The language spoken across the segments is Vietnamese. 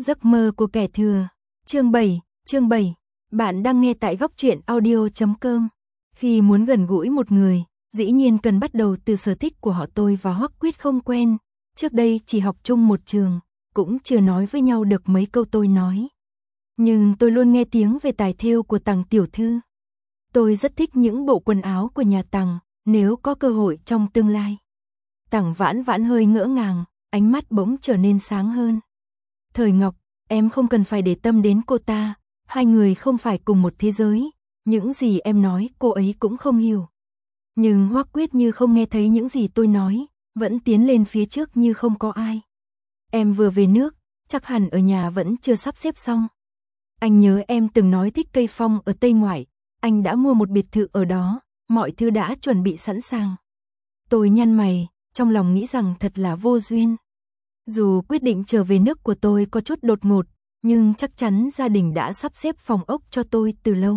Giấc mơ của kẻ thừa. Chương 7. Bạn đang nghe tại góc truyện audio.com. Khi muốn gần gũi một người, dĩ nhiên cần bắt đầu từ sở thích của họ. Tôi và Hoắc Quyết không quen, trước đây chỉ học chung một trường, cũng chưa nói với nhau được mấy câu tôi nói. Nhưng tôi luôn nghe tiếng về tài thêu của Tằng tiểu thư. Tôi rất thích những bộ quần áo của nhà Tằng, nếu có cơ hội trong tương lai. Tằng Vãn Vãn hơi ngỡ ngàng, ánh mắt bỗng trở nên sáng hơn. Thời Ngọc, em không cần phải để tâm đến cô ta, hai người không phải cùng một thế giới, những gì em nói cô ấy cũng không hiểu. Nhưng Hoắc Quyết như không nghe thấy những gì tôi nói, vẫn tiến lên phía trước như không có ai. Em vừa về nước, chắc hẳn ở nhà vẫn chưa sắp xếp xong. Anh nhớ em từng nói thích cây phong ở Tây Ngoại, anh đã mua một biệt thự ở đó, mọi thứ đã chuẩn bị sẵn sàng. Tôi nhăn mày, trong lòng nghĩ rằng thật là vô duyên. Dù quyết định trở về nước của tôi có chút đột ngột, nhưng chắc chắn gia đình đã sắp xếp phòng ốc cho tôi từ lâu.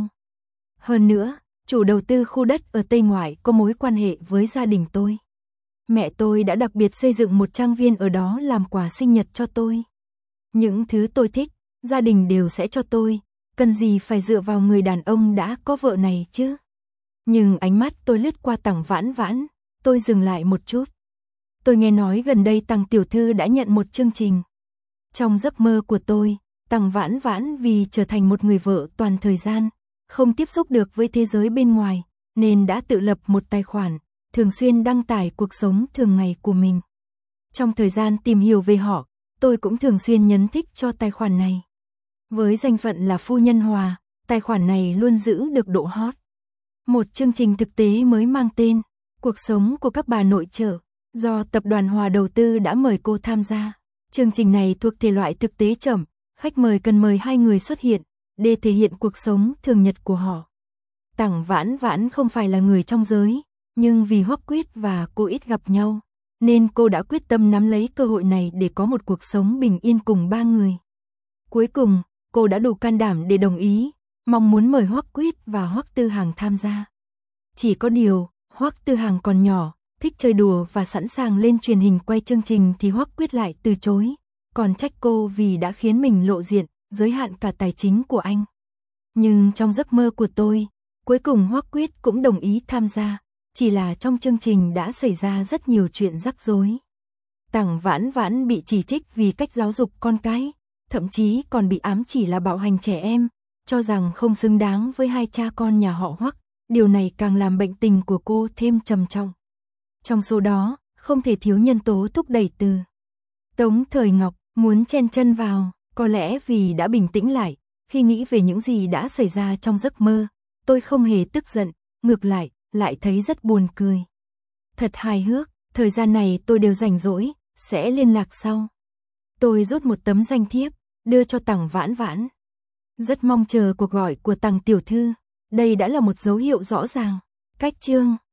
Hơn nữa, chủ đầu tư khu đất ở Tây Ngoại có mối quan hệ với gia đình tôi. Mẹ tôi đã đặc biệt xây dựng một trang viên ở đó làm quà sinh nhật cho tôi. Những thứ tôi thích, gia đình đều sẽ cho tôi, cần gì phải dựa vào người đàn ông đã có vợ này chứ. Nhưng ánh mắt tôi lướt qua Tằng Vãn Vãn, tôi dừng lại một chút. Tôi nghe nói gần đây Tằng tiểu thư đã nhận một chương trình. Trong giấc mơ của tôi, Tằng Vãn Vãn vì trở thành một người vợ toàn thời gian, không tiếp xúc được với thế giới bên ngoài, nên đã tự lập một tài khoản, thường xuyên đăng tải cuộc sống thường ngày của mình. Trong thời gian tìm hiểu về họ, tôi cũng thường xuyên nhấn thích cho tài khoản này. Với danh phận là phu nhân Hòa, tài khoản này luôn giữ được độ hot. Một chương trình thực tế mới mang tên Cuộc sống của các bà nội trợ, do tập đoàn Hòa đầu tư đã mời cô tham gia. Chương trình này thuộc thể loại thực tế chậm, khách mời cần mời hai người xuất hiện, để thể hiện cuộc sống thường nhật của họ. Tằng Vãn Vãn không phải là người trong giới, nhưng vì Hoắc Quyết và cô ít gặp nhau, nên cô đã quyết tâm nắm lấy cơ hội này để có một cuộc sống bình yên cùng ba người. Cuối cùng, cô đã đủ can đảm để đồng ý, mong muốn mời Hoắc Quyết và Hoắc Tư Hằng tham gia. Chỉ có điều, Hoắc Tư Hằng còn nhỏ, thích chơi đùa và sẵn sàng lên truyền hình quay chương trình thì Hoắc Quyết lại từ chối, còn trách cô vì đã khiến mình lộ diện, giới hạn cả tài chính của anh. Nhưng trong giấc mơ của tôi, cuối cùng Hoắc Quyết cũng đồng ý tham gia, chỉ là trong chương trình đã xảy ra rất nhiều chuyện rắc rối. Tằng Vãn Vãn bị chỉ trích vì cách giáo dục con cái, thậm chí còn bị ám chỉ là bạo hành trẻ em, cho rằng không xứng đáng với hai cha con nhà họ Hoắc, điều này càng làm bệnh tình của cô thêm trầm trọng. Trong số đó, không thể thiếu nhân tố thúc đẩy từ Tống Thời Ngọc muốn chen chân vào, có lẽ vì đã bình tĩnh lại, khi nghĩ về những gì đã xảy ra trong giấc mơ, tôi không hề tức giận, ngược lại thấy rất buồn cười. Thật hài hước, thời gian này tôi đều rảnh rỗi, sẽ liên lạc sau. Tôi rút một tấm danh thiếp, đưa cho Tằng Vãn Vãn. Rất mong chờ cuộc gọi của Tằng tiểu thư, đây đã là một dấu hiệu rõ ràng. Cách chương